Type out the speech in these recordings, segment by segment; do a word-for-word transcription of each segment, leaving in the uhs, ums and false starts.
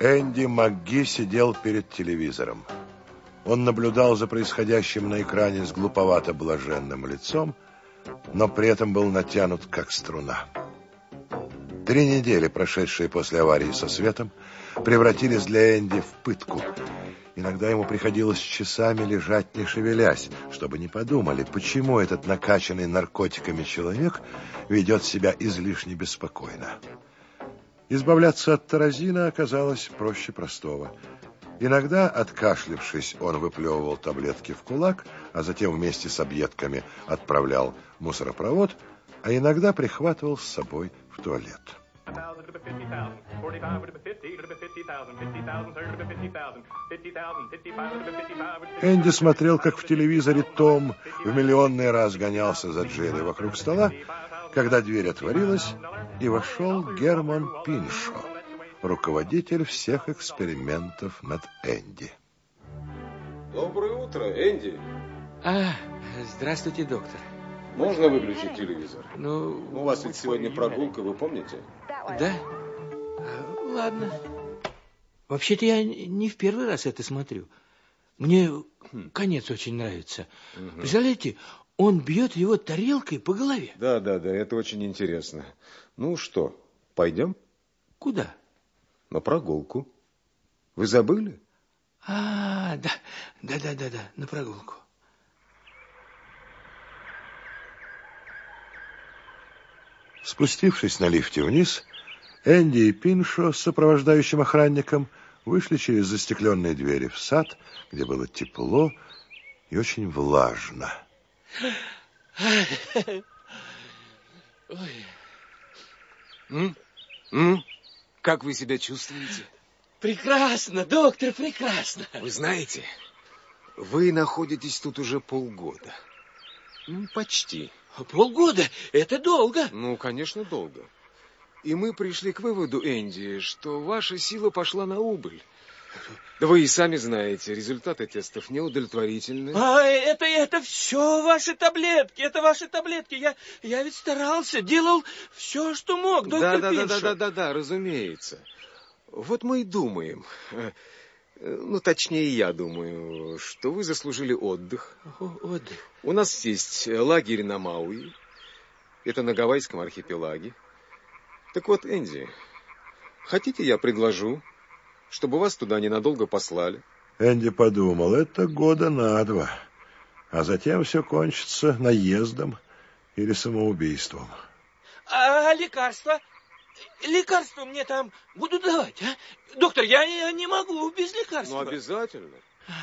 Энди МакГи сидел перед телевизором. Он наблюдал за происходящим на экране с глуповато-блаженным лицом, но при этом был натянут как струна. Три недели, прошедшие после аварии со светом, превратились для Энди в пытку. Иногда ему приходилось часами лежать, не шевелясь, чтобы не подумали, почему этот накачанный наркотиками человек ведет себя излишне беспокойно. Избавляться от таразина оказалось проще простого. Иногда, откашлившись, он выплевывал таблетки в кулак, а затем вместе с объедками отправлял в мусоропровод, а иногда прихватывал с собой в туалет. Энди смотрел, как в телевизоре Том в миллионный раз гонялся за Джерри вокруг стола, когда дверь отворилась, и вошел Герман Пиншо, руководитель всех экспериментов над Энди. Доброе утро, Энди. А, здравствуйте, доктор. Можно выключить телевизор? Ну, У вас ведь сегодня прогулка, вы помните? Да? Ладно. Вообще-то я не в первый раз это смотрю. Мне конец очень нравится. Угу. Представляете, он бьет его тарелкой по голове. Да, да, да, это очень интересно. Ну что, пойдем? Куда? На прогулку. Вы забыли? А, да, да, да, да, да, на прогулку. Спустившись на лифте вниз, Энди и Пиншо с сопровождающим охранником вышли через застекленные двери в сад, где было тепло и очень влажно. Ой. М? М? Как вы себя чувствуете? Прекрасно, доктор, прекрасно. Вы знаете, вы находитесь тут уже полгода. Ну, почти. Полгода? Это долго. Ну, конечно, долго. И мы пришли к выводу, Энди, что ваша сила пошла на убыль. Да вы и сами знаете, результаты тестов неудовлетворительны. А это, это все ваши таблетки, это ваши таблетки. Я, я ведь старался, делал все, что мог, доктор да, Пиншо. Да, да, да, да, да, разумеется. Вот мы и думаем, ну, точнее, я думаю, что вы заслужили отдых. О, отдых? У нас есть лагерь на Мауи, это на Гавайском архипелаге. Так вот, Энди, хотите, я предложу, чтобы вас туда ненадолго послали? Энди подумал, это года на два, а затем все кончится наездом или самоубийством. А лекарства? Лекарства мне там будут давать, а? Доктор, я, я не могу без лекарства. Ну, обязательно.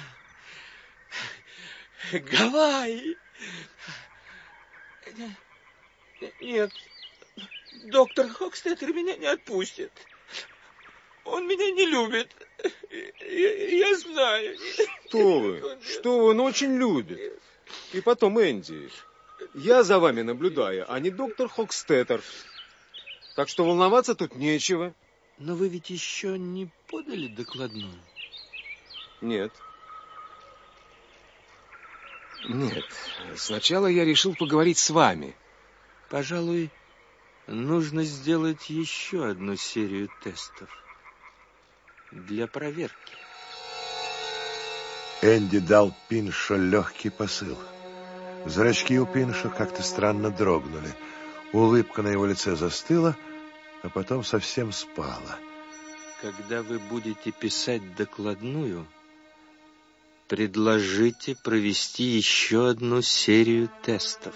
Гавайи. Нет, доктор Хокстеттер меня не отпустит. Он меня не любит. Я, я знаю. Что вы? Что вы? Он очень любит. И потом, Энди, я за вами наблюдаю, а не доктор Хокстеттер. Так что волноваться тут нечего. Но вы ведь еще не подали докладную? Нет. Нет. Сначала я решил поговорить с вами. Пожалуй, нужно сделать еще одну серию тестов для проверки. Энди дал Пиншо легкий посыл. Зрачки у Пиншо как-то странно дрогнули. Улыбка на его лице застыла, а потом совсем спала. Когда вы будете писать докладную, предложите провести еще одну серию тестов.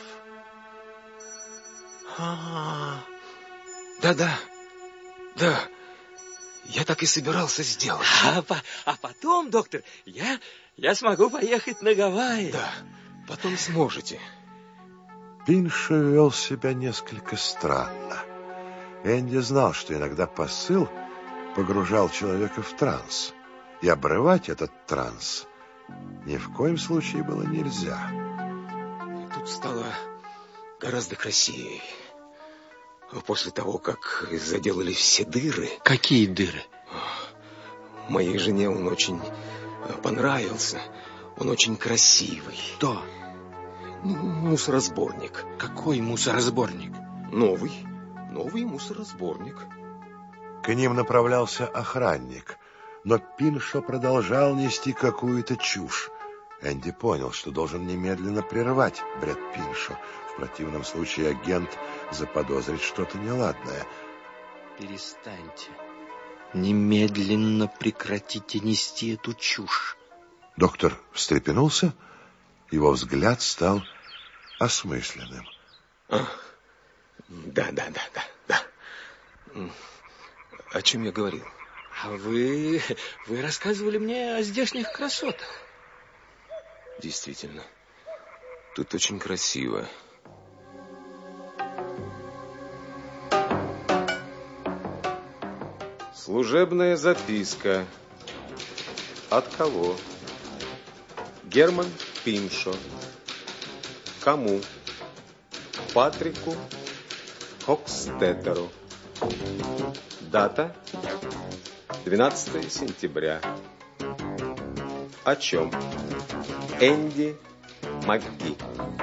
А, да-да, да, я так и собирался сделать. А, а потом, доктор, я, я смогу поехать на Гавайи. Да, потом сможете. Пиншо вел себя несколько странно. Энди знал, что иногда посыл погружал человека в транс, и обрывать этот транс ни в коем случае было нельзя. Тут стало гораздо красивее. После того, как заделали все дыры. Какие дыры? Моей жене он очень понравился. Он очень красивый. Кто? Ну, мусоросборник. Какой мусоросборник? Новый. Новый мусоросборник. К ним направлялся охранник. но Пиншо продолжал нести какую-то чушь. Энди понял, что должен немедленно прервать бред Пиншо. В противном случае агент заподозрит что-то неладное. Перестаньте. Немедленно прекратите нести эту чушь. Доктор встрепенулся, его взгляд стал осмысленным. А, да, да, да, да, да. О чем я говорил? А вы, вы рассказывали мне о здешних красотах. Действительно, тут очень красиво. Служебная записка. От кого? Герман Пиншо. Кому? Патрику Хокстеттеру. Дата двенадцатое сентября. О чем? Энди МакГи.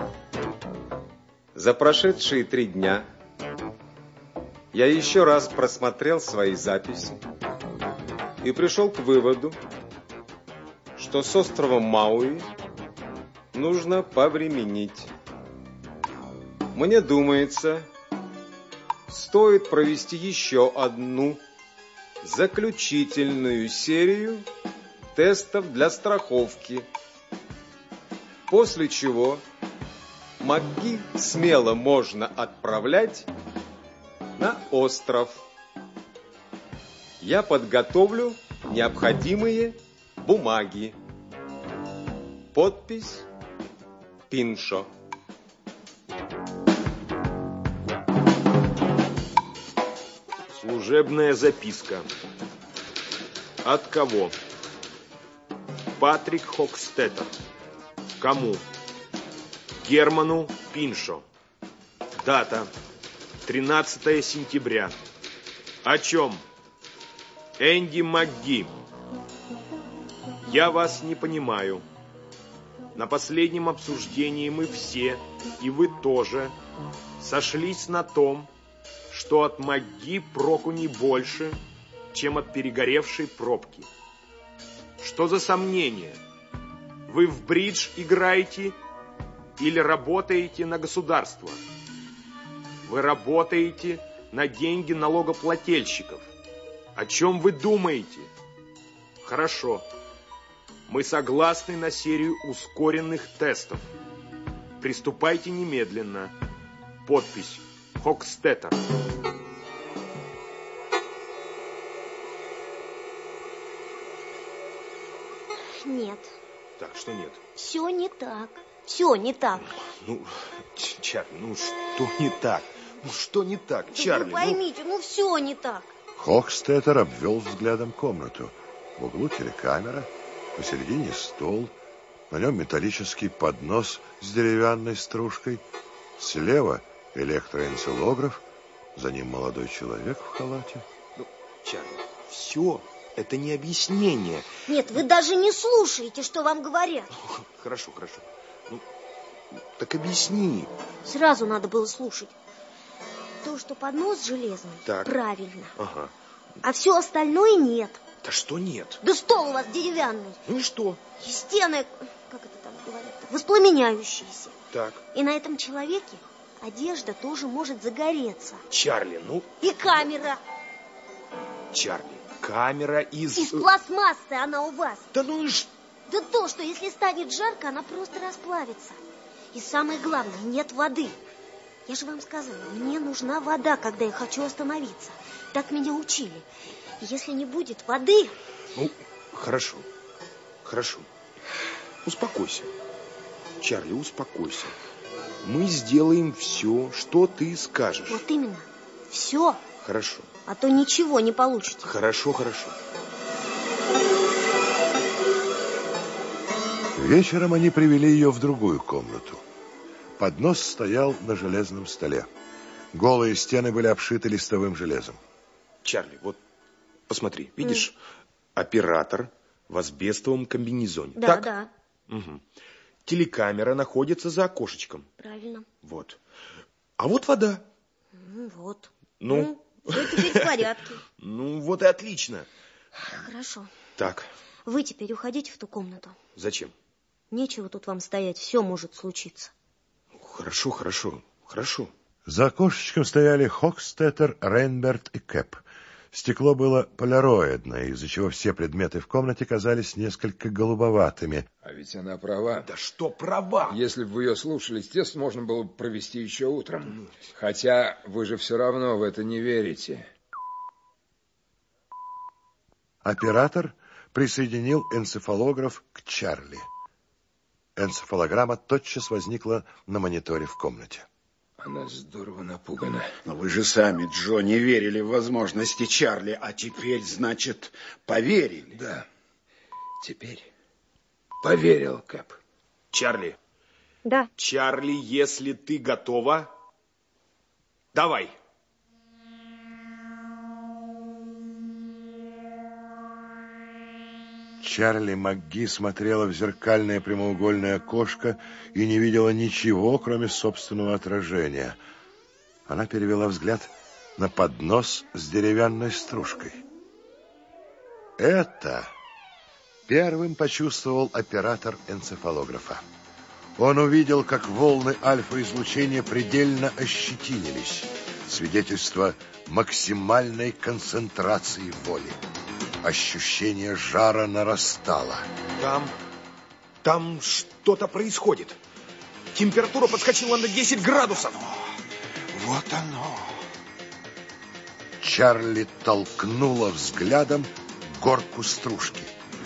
За прошедшие три дня я еще раз просмотрел свои записи и пришел к выводу, что с островом Мауи нужно повременить. Мне думается, стоит провести еще одну заключительную серию тестов для страховки, после чего МакГи смело можно отправлять на остров. Я подготовлю необходимые бумаги. Подпись Пиншо. Служебная записка. От кого? Патрик Хокстеттер. Кому? Герману Пиншо. Дата тринадцатое сентября. О чем? Энди МакГи. Я вас не понимаю. На последнем обсуждении мы все, и вы тоже, сошлись на том, что от МакГи проку не больше, чем от перегоревшей пробки. Что за сомнение? Вы в бридж играете или работаете на государство? Вы работаете на деньги налогоплательщиков. О чем вы думаете? Хорошо. Мы согласны на серию ускоренных тестов. Приступайте немедленно. Подпись Хокстеттер. Нет. Так, что нет? Все не так. Все не так. Ну, Чарли, ну что не так? Ну что не так, Да Чарли? вы поймите, ну, ну все не так. Хокстеттер обвел взглядом комнату. В углу телекамера, посередине стол, на нем металлический поднос с деревянной стружкой, слева электроэнцелограф, за ним молодой человек в халате. Ну, Чарли, все это не объяснение. Нет, вы даже не слушаете, что вам говорят. Хорошо, хорошо. Ну, так объясни. Сразу надо было слушать. То, что поднос железный, так. Правильно. Ага. А все остальное нет. Да что нет? Да стол у вас деревянный. Ну и что? И стены, как это там говорят, воспламеняющиеся. Так. И на этом человеке одежда тоже может загореться. Чарли, ну... И камера. Чарли, камера из... Из пластмассы она у вас. Да ну и ш... Да то, что если станет жарко, она просто расплавится. И самое главное, нет воды. Я же вам сказала, мне нужна вода, когда я хочу остановиться. Так меня учили. И если не будет воды... Ну, хорошо, хорошо. Успокойся. Чарли, успокойся. Мы сделаем все, что ты скажешь. Вот именно. Все. Хорошо. А то ничего не получите. Хорошо, хорошо. Вечером они привели ее в другую комнату. Поднос стоял на железном столе. Голые стены были обшиты листовым железом. Чарли, вот посмотри, видишь, mm. оператор в асбестовом комбинезоне. Да, так? да. Угу. Телекамера находится за окошечком. Правильно. Вот. А вот вода. Ну, вот. Ну? Ну, все теперь в порядке. Ну, вот и отлично. Хорошо. Так. Вы теперь уходите в ту комнату. Зачем? Нечего тут вам стоять, все может случиться. Хорошо, хорошо, хорошо. За окошечком стояли Хокстеттер, Рейнберт и Кэп. Стекло было поляроидное, из-за чего все предметы в комнате казались несколько голубоватыми. А ведь она права. Да что права? Если бы вы ее слушались, тест можно было бы провести еще утром. Хотя вы же все равно в это не верите. Оператор присоединил энцефалограф к Чарли. Энцефалограмма тотчас возникла на мониторе в комнате. Она здорово напугана. Но вы же сами, Джо, не верили в возможности Чарли, а теперь, значит, поверили. Да, теперь поверил, Кэп. Чарли. Да. Чарли, если ты готова, давай. Чарли МакГи смотрела в зеркальное прямоугольное окошко и не видела ничего, кроме собственного отражения. Она перевела взгляд на поднос с деревянной стружкой. Это первым почувствовал оператор энцефалографа. Он увидел, как волны альфа-излучения предельно ощетинились. Свидетельство максимальной концентрации воли. Ощущение жара нарастало. Там, там что-то происходит. Температура подскочила на десять градусов. Вот оно. Чарли толкнула взглядом горку стружки.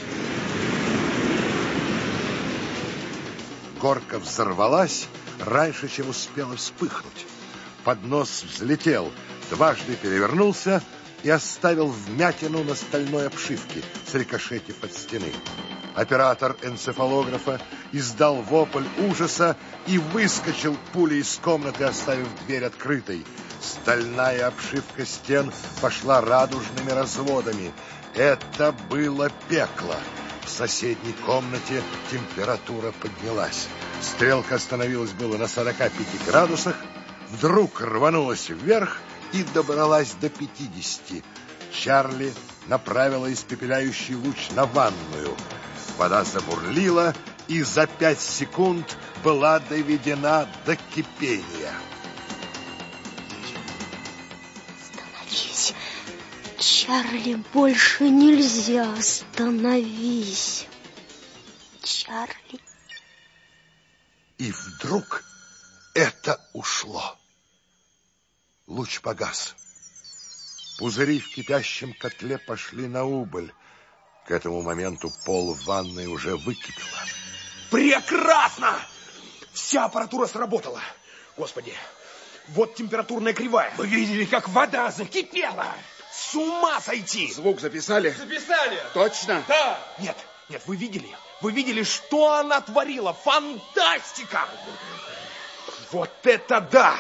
Горка взорвалась раньше, чем успела вспыхнуть. Поднос взлетел, дважды перевернулся и оставил вмятину на стальной обшивке, срикошетив от стены. Оператор энцефалографа издал вопль ужаса и выскочил пулей из комнаты, оставив дверь открытой. Стальная обшивка стен пошла радужными разводами. Это было пекло. В соседней комнате температура поднялась. Стрелка остановилась было на сорока пяти градусах, вдруг рванулась вверх и добралась до пятидесяти. Чарли направила испепеляющий луч на ванную. Вода забурлила и за пять секунд была доведена до кипения. Остановись. Чарли, больше нельзя. Остановись. Чарли. И вдруг это ушло. Луч погас. Пузыри в кипящем котле пошли на убыль. К этому моменту пол в ванной уже выкипело. Прекрасно! Вся аппаратура сработала. Господи, вот температурная кривая. Вы видели, как вода закипела? С ума сойти! Звук записали? Записали. Точно? Да. Нет, нет, вы видели? Вы видели, что она творила? Фантастика! Вот это да!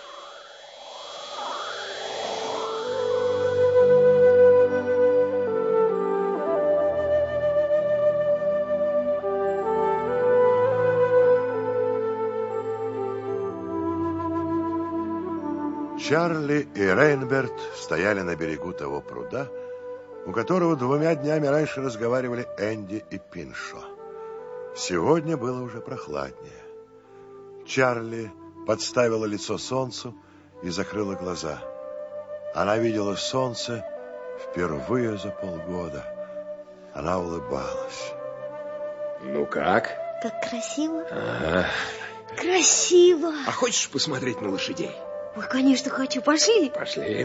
Чарли и Рейнберт стояли на берегу того пруда, у которого двумя днями раньше разговаривали Энди и Пиншо. Сегодня было уже прохладнее. Чарли подставила лицо солнцу и закрыла глаза. Она видела солнце впервые за полгода. Она улыбалась. Ну как? Как красиво. Ага. Красиво. А хочешь посмотреть на лошадей? Ой, конечно, хочу. Пошли. Пошли.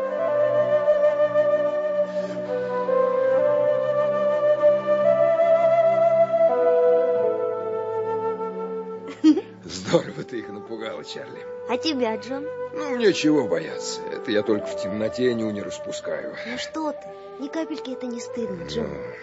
Здорово ты их напугала, Чарли. А тебя, Джон? Ну, нечего бояться. Это я только в темноте нюни распускаю. Ну что ты? Ни капельки это не стыдно, Джон. Ну.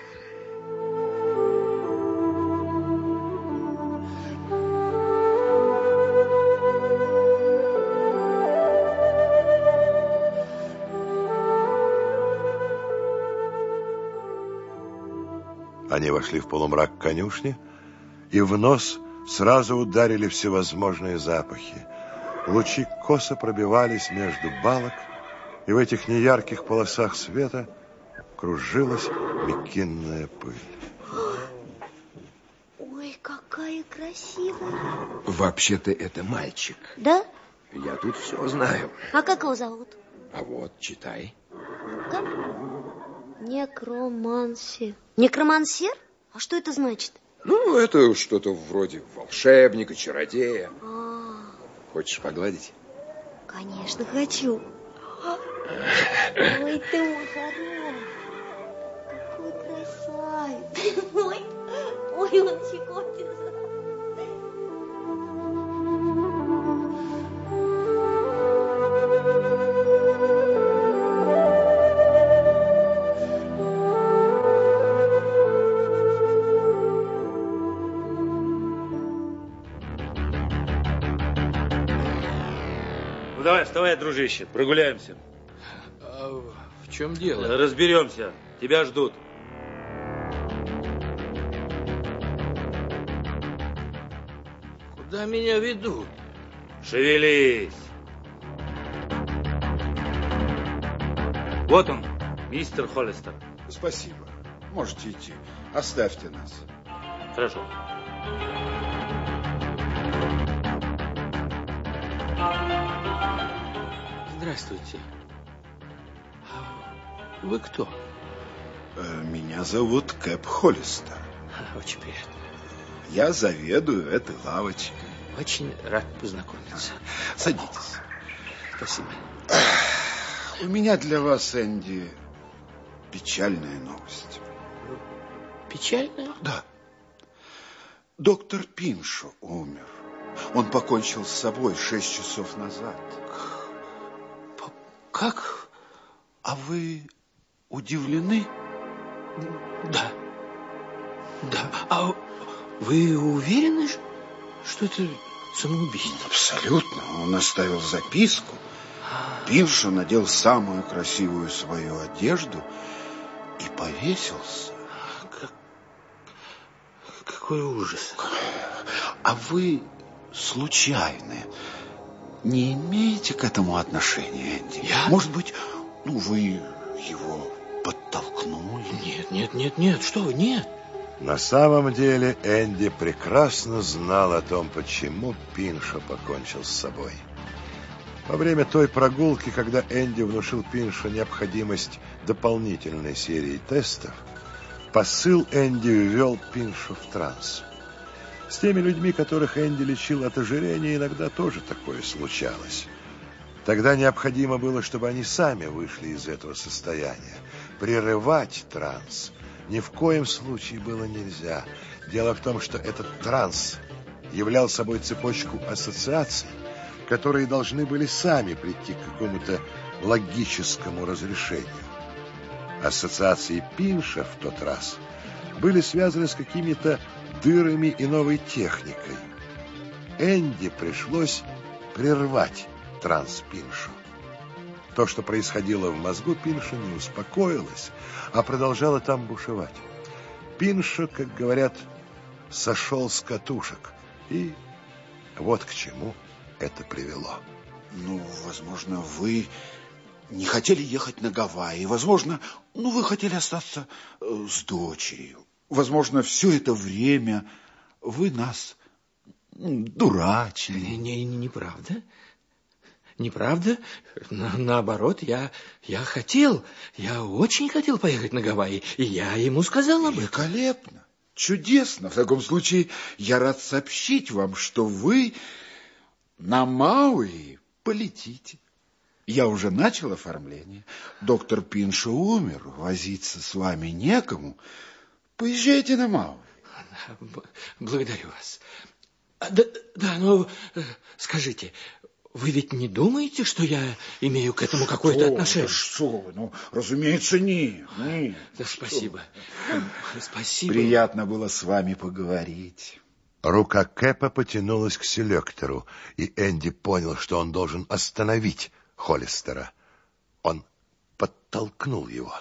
Они вошли в полумрак конюшни, и в нос сразу ударили всевозможные запахи. Лучи косо пробивались между балок, и в этих неярких полосах света кружилась Мекинная пыль. Ой, какая красивая. Вообще-то это мальчик. Да? Я тут все знаю. А как его зовут? А вот, читай. Как? Некромансер. Некромансер? А что это значит? Ну, это что-то вроде волшебника, чародея. А, Хочешь погладить? конечно, хочу. Ой, ты мой хороший. Какой красавец. Ой, ой, он щекотится. Ну давай, вставай, дружище, прогуляемся. А в чем дело? Разберемся. Тебя ждут. Куда меня ведут? Шевелись. Вот он, мистер Холлистер. Спасибо. Можете идти. Оставьте нас. Хорошо. Здравствуйте. Вы кто? Э, Меня зовут Кэп Холлистер. Очень приятно. Я заведую этой лавочкой. Очень рад познакомиться. Садитесь. Спасибо. У меня для вас, Энди, печальная новость. Печально? Да. Доктор Пиншо умер. Он покончил с собой шесть часов назад. Как? А вы удивлены? Да. Да. А вы уверены, что это самоубийство? Абсолютно. Он оставил записку. Пиншо надел самую красивую свою одежду и повесился. Как... Какой ужас. А вы случайно не имеете к этому отношения, Энди? Я? Может быть, ну, вы его подтолкнули? Нет, нет, нет, нет. Что вы, нет. На самом деле Энди прекрасно знал о том, почему Пиншо покончил с собой. Во время той прогулки, когда Энди внушил Пиншо необходимость дополнительной серии тестов, посыл Энди ввел Пиншо в транс. С теми людьми, которых Энди лечил от ожирения, иногда тоже такое случалось. Тогда необходимо было, чтобы они сами вышли из этого состояния. Прерывать транс ни в коем случае было нельзя. Дело в том, что этот транс являл собой цепочку ассоциаций, которые должны были сами прийти к какому-то логическому разрешению. Ассоциации Пиншо в тот раз были связаны с какими-то дырами и новой техникой. Энди пришлось прервать транс Пиншо. То, что происходило в мозгу Пиншо, не успокоилось, а продолжало там бушевать. Пиншо, как говорят, сошел с катушек. И вот к чему это привело. Ну, возможно, вы не хотели ехать на Гавайи. Возможно, ну, вы хотели остаться э, с дочерью. Возможно, все это время вы нас дурачили. Не, не, не, неправда. Неправда. На, наоборот, я, я хотел, я очень хотел поехать на Гавайи, и я ему сказал об этом. Великолепно. Чудесно. В таком случае я рад сообщить вам, что вы на Мауи полетите. Я уже начал оформление. Доктор Пиншо умер, возиться с вами некому. Поезжайте на Мауи. Благодарю вас. Да, да, ну, скажите, вы ведь не думаете, что я имею к этому какое-то отношение? Что вы, ну, разумеется, нет. нет. Да, спасибо. Спасибо. Приятно было с вами поговорить. Рука Кэпа потянулась к селектору, и Энди понял, что он должен остановить Холлистера. Он подтолкнул его.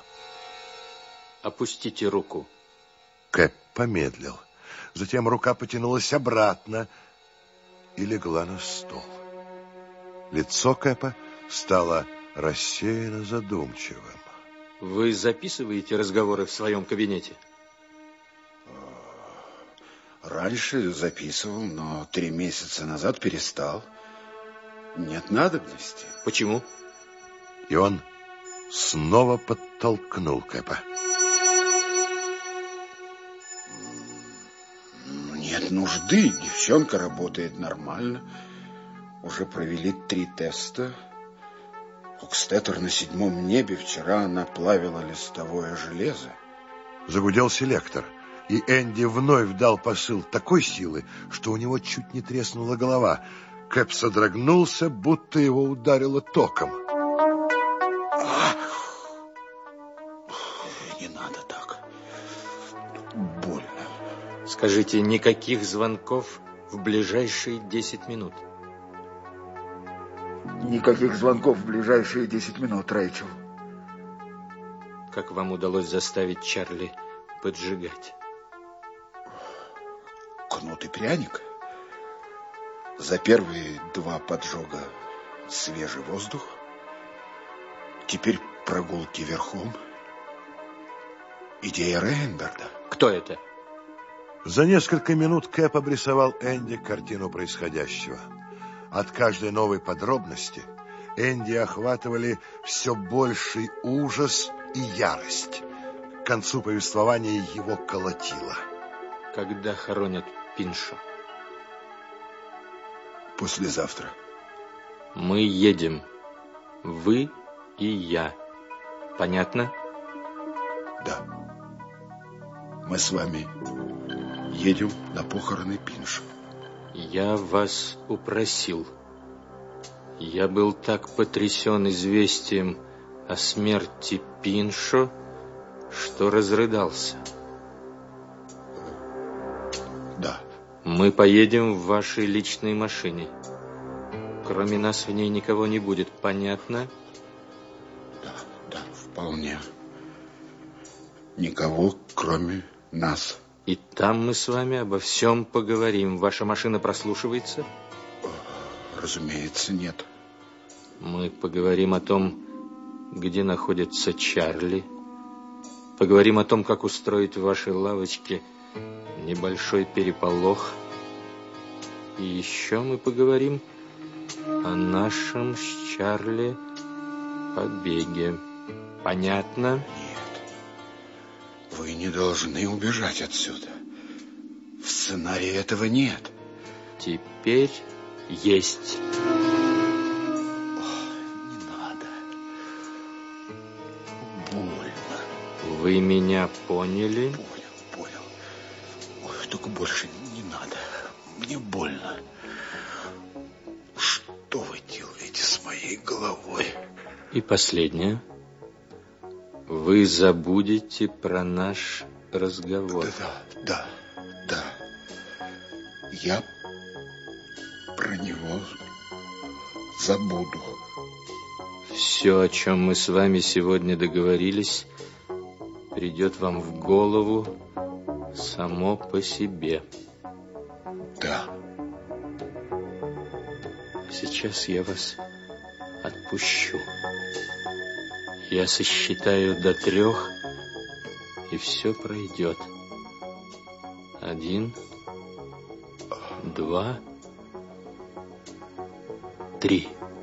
Опустите руку. Кэп помедлил. Затем рука потянулась обратно и легла на стол. Лицо Кэпа стало рассеянно задумчивым. Вы записываете разговоры в своем кабинете? Раньше записывал, но три месяца назад перестал. Нет надобности. Почему? И он снова подтолкнул Кэпа. Нет нужды. Девчонка работает нормально. Уже провели три теста. Хокстеттер на седьмом небе. Вчера она плавила листовое железо. Загудел селектор, и Энди вновь дал посыл такой силы, что у него чуть не треснула голова. Кэп содрогнулся, будто его ударило током. А! Не надо так. Больно. Скажите, никаких звонков в ближайшие десять минут? Никаких звонков в ближайшие десять минут, Рэйчел. Как вам удалось заставить Чарли поджигать? Кнут и пряник. За первые два поджога свежий воздух. Теперь прогулки верхом. Идея Рейнберда. Кто это? За несколько минут Кэп обрисовал Энди картину происходящего. От каждой новой подробности Энди охватывали все больший ужас и ярость. К концу повествования его колотило. Когда хоронят Пиншо? Послезавтра. Мы едем. Вы и я. Понятно? Да. Мы с вами едем на похороны Пиншо. Я вас упросил. Я был так потрясен известием о смерти Пиншо, что разрыдался. Да. Мы поедем в вашей личной машине. Кроме нас в ней никого не будет, понятно? Да, да, вполне. Никого, кроме нас. И там мы с вами обо всем поговорим. Ваша машина прослушивается? Разумеется, нет. Мы поговорим о том, где находится Чарли. Поговорим о том, как устроить в вашей лавочке небольшой переполох. И еще мы поговорим о нашем с Чарли побеге. Понятно? Нет. Вы не должны убежать отсюда. В сценарии этого нет. Теперь есть. Ох, не надо. Больно. Вы меня поняли? Понял, понял. Ой, только больше не надо. Мне больно. Что вы делаете с моей головой? И последнее. Вы забудете про наш разговор. Да, да, да. Я про него забуду. Все, о чем мы с вами сегодня договорились, придет вам в голову само по себе. Да. Сейчас я вас отпущу. Я сосчитаю до трех, и все пройдет. Один, два, три.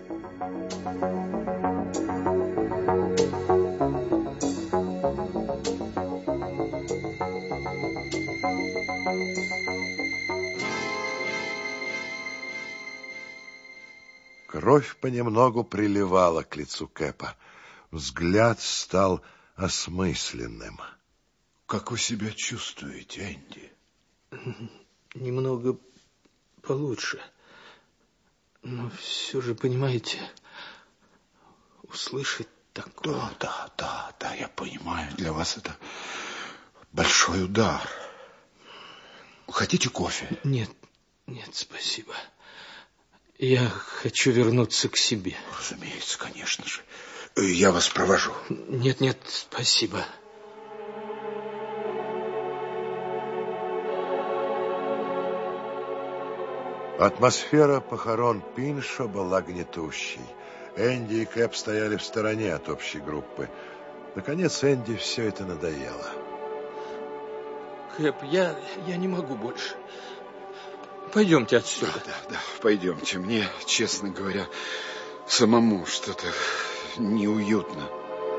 Кровь понемногу приливала к лицу Кэпа. Взгляд стал осмысленным. Как вы себя чувствуете, Энди? Немного получше. Но все же, понимаете, услышать такое... Да, да, да, да, я понимаю. Для вас это большой удар. Хотите кофе? Нет, нет, спасибо. Я хочу вернуться к себе. Разумеется, конечно же. Я вас провожу. Нет, нет, спасибо. Атмосфера похорон Пиншо была гнетущей. Энди и Кэп стояли в стороне от общей группы. Наконец Энди все это надоело. Кэп, я, я не могу больше. Пойдемте отсюда. Да, да, да, пойдемте. Мне, честно говоря, самому что-то неуютно.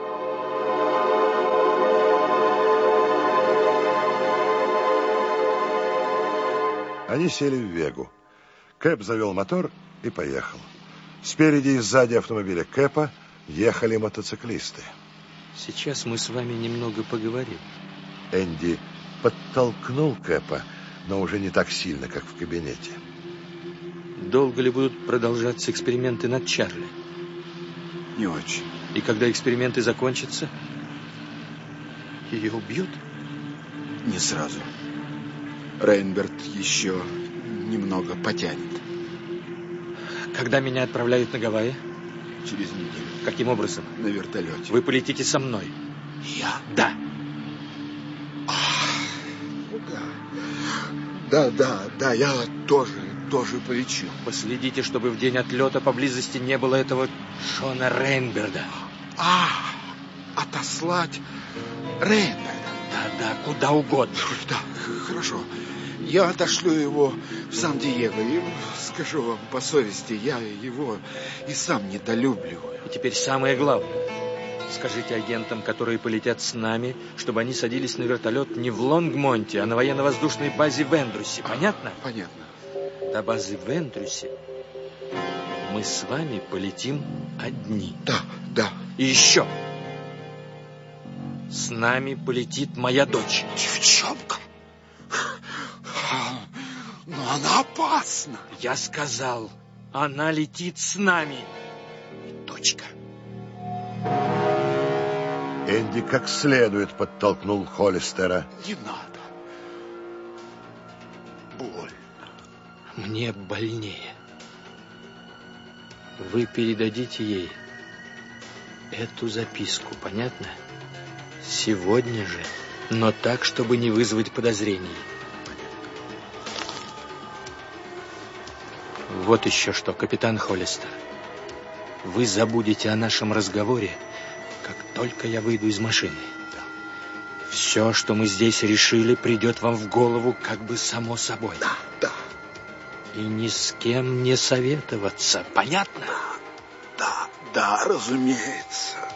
Они сели в Вегу. Кэп завел мотор и поехал. Спереди и сзади автомобиля Кэпа ехали мотоциклисты. Сейчас мы с вами немного поговорим. Энди подтолкнул Кэпа, но уже не так сильно, как в кабинете. Долго ли будут продолжаться эксперименты над Чарли? Не очень. И когда эксперименты закончатся, ее убьют? Не сразу. Рейнберт еще немного потянет. Когда меня отправляют на Гавайи? Через неделю. Каким образом? На вертолете. Вы полетите со мной? Я? Да. Да, да, да, я тоже, тоже полечу. Последите, чтобы в день отлета поблизости не было этого Шона Рейнберда. А, отослать Рейнберда? Да, да, куда угодно. Да, хорошо. Я отошлю его в Сан-Диего и скажу вам по совести, я его и сам недолюбливаю. И теперь самое главное. Скажите агентам, которые полетят с нами, чтобы они садились на вертолет не в Лонгмонте, а на военно-воздушной базе в Эндрюсе. Понятно? Понятно. До базы в Эндрюсе мы с вами полетим одни. Да, да. И еще. С нами полетит моя дочь. Девчонка. Но она опасна. Я сказал, она летит с нами. И точка. Энди как следует подтолкнул Холлистера. Не надо. Боль. Мне больнее. Вы передадите ей эту записку, понятно? Сегодня же, но так, чтобы не вызвать подозрений. Вот еще что, капитан Холлистер. Вы забудете о нашем разговоре, как только я выйду из машины. Да. Все, что мы здесь решили, придет вам в голову как бы само собой. Да, да. И ни с кем не советоваться. Понятно? Да, да, да, разумеется.